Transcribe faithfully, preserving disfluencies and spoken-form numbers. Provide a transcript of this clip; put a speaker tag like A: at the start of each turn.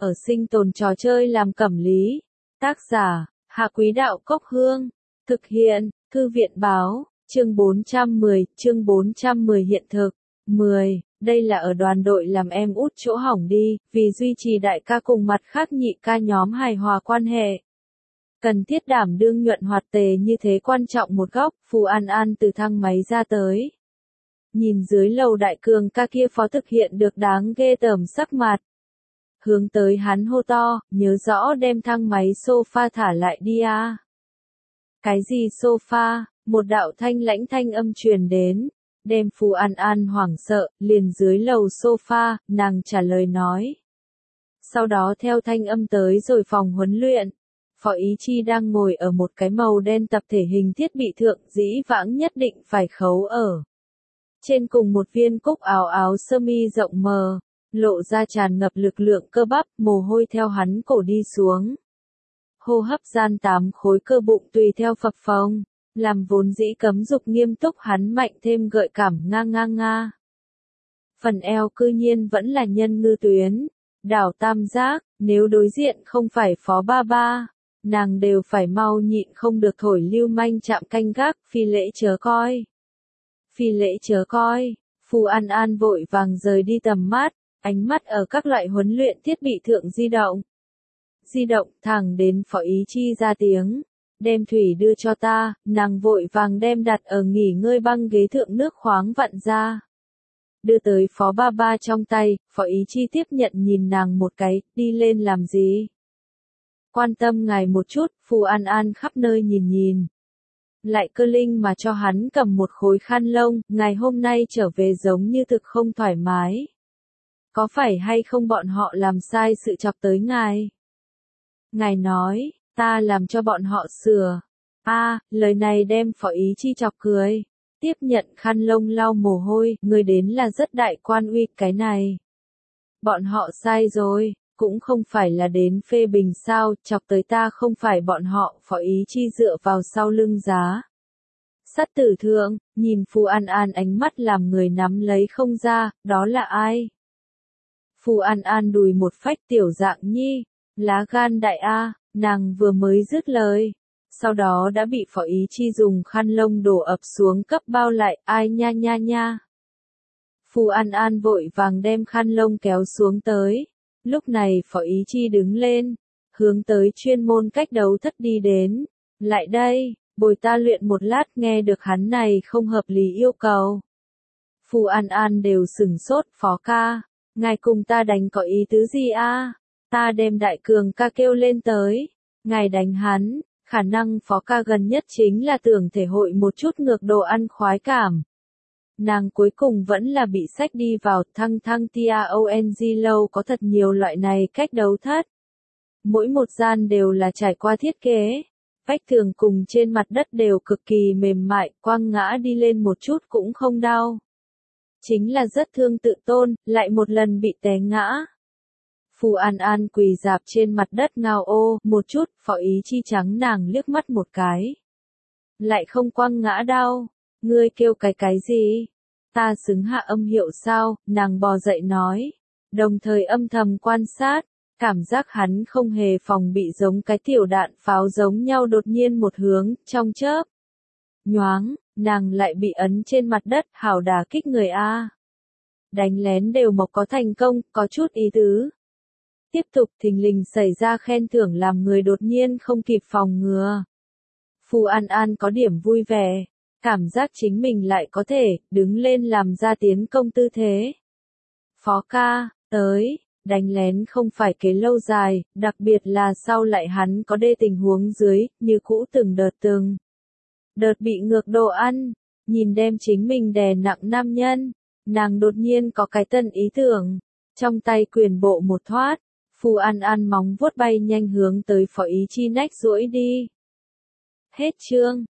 A: ở sinh tồn trò chơi làm cẩm lý. Tác giả, Hạ Quý Đạo Cốc Hương. Thực hiện, Thư viện Báo, chương bốn trăm mười, chương bốn trăm mười hiện thực. mười. Đây là ở đoàn đội làm em út chỗ hỏng đi, vì duy trì đại ca cùng mặt khác nhị ca nhóm hài hòa quan hệ. Cần thiết đảm đương nhuận hoạt tề như thế quan trọng một góc, Phù An An từ thang máy ra tới. Nhìn dưới lầu đại cường ca kia phó thực hiện được đáng ghê tởm sắc mặt. Hướng tới hắn hô to, nhớ rõ đem thang máy sofa thả lại đi à. Cái gì sofa, một đạo thanh lãnh thanh âm truyền đến. Đem Phù An An hoảng sợ, liền dưới lầu sofa, nàng trả lời nói. Sau đó theo thanh âm tới rồi phòng huấn luyện. Phó Ý Chi đang ngồi ở một cái màu đen tập thể hình thiết bị thượng dĩ vãng nhất định phải khấu ở. Trên cùng một viên cúc áo áo sơ mi rộng mờ, lộ ra tràn ngập lực lượng cơ bắp, mồ hôi theo hắn cổ đi xuống. Hô hấp gian tám khối cơ bụng tùy theo phập phồng, làm vốn dĩ cấm dục nghiêm túc hắn mạnh thêm gợi cảm nga nga nga. Phần eo cư nhiên vẫn là nhân ngư tuyến, đảo tam giác, nếu đối diện không phải Phó Ba Ba, nàng đều phải mau nhịn không được thổi lưu manh chạm canh gác, phi lễ chớ coi. Phi lễ chớ coi, Phù An An vội vàng rời đi tầm mắt, ánh mắt ở các loại huấn luyện thiết bị thượng di động. Di động thẳng đến Phó Ý Chi ra tiếng, đem thủy đưa cho ta, nàng vội vàng đem đặt ở nghỉ ngơi băng ghế thượng nước khoáng vặn ra. Đưa tới Phó Ba Ba trong tay, Phó Ý Chi tiếp nhận nhìn nàng một cái, đi lên làm gì? Quan tâm ngài một chút, Phù An An khắp nơi nhìn nhìn. Lại cơ linh mà cho hắn cầm một khối khăn lông, ngài hôm nay trở về giống như thực không thoải mái. Có phải hay không bọn họ làm sai sự chọc tới ngài? Ngài nói, ta làm cho bọn họ sửa. A, à, lời này đem Phó Ý Chi chọc cười. Tiếp nhận khăn lông lau mồ hôi, người đến là rất đại quan uy cái này. Bọn họ sai rồi, cũng không phải là đến phê bình sao, chọc tới ta không phải bọn họ, Phó Ý Chi dựa vào sau lưng giá. Sắt tử thượng, nhìn Phù An An ánh mắt làm người nắm lấy không ra, đó là ai? Phù An An đùi một phách tiểu dạng nhi, lá gan đại A, nàng vừa mới dứt lời. Sau đó đã bị Phó Ý Chi dùng khăn lông đổ ập xuống cấp bao lại, ai nha nha nha. Phù An An vội vàng đem khăn lông kéo xuống tới. Lúc này Phó Ý Chi đứng lên, hướng tới chuyên môn cách đấu thất đi đến. Lại đây, bồi ta luyện một lát, nghe được hắn này không hợp lý yêu cầu. Phù An An đều sửng sốt, Phó ca, ngài cùng ta đánh có ý tứ gì a? Ta đem đại cường ca kêu lên tới, ngài đánh hắn, khả năng Phó ca gần nhất chính là tưởng thể hội một chút ngược đồ ăn khoái cảm. Nàng cuối cùng vẫn là bị xách đi vào thăng thăng tong lâu có thật nhiều loại này cách đấu thất. Mỗi một gian đều là trải qua thiết kế. Vách tường cùng trên mặt đất đều cực kỳ mềm mại, quăng ngã đi lên một chút cũng không đau. Chính là rất thương tự tôn, lại một lần bị té ngã. Phù An An quỳ dạp trên mặt đất ngao ô, một chút, Phó Ý Chi trắng nàng liếc mắt một cái. Lại không quăng ngã đau, ngươi kêu cái cái gì? Ta xứng hạ âm hiệu sao, nàng bò dậy nói. Đồng thời âm thầm quan sát, cảm giác hắn không hề phòng bị giống cái tiểu đạn pháo giống nhau đột nhiên một hướng, trong chớp. Nhoáng, nàng lại bị ấn trên mặt đất, hảo đả kích người A. Đánh lén đều mộc có thành công, có chút ý tứ. Tiếp tục thình lình xảy ra khen thưởng làm người đột nhiên không kịp phòng ngừa. Phù An An có điểm vui vẻ, cảm giác chính mình lại có thể đứng lên làm ra tiến công tư thế. Phó ca, tới, đánh lén không phải kế lâu dài, đặc biệt là sau lại hắn có đê tình huống dưới, như cũ từng đợt từng. Đợt bị ngược đồ ăn, nhìn đem chính mình đè nặng nam nhân, nàng đột nhiên có cái tân ý tưởng, trong tay quyền bộ một thoát. Phù An An móng vuốt bay nhanh hướng tới Phó Ý Chi nách duỗi đi. Hết chương.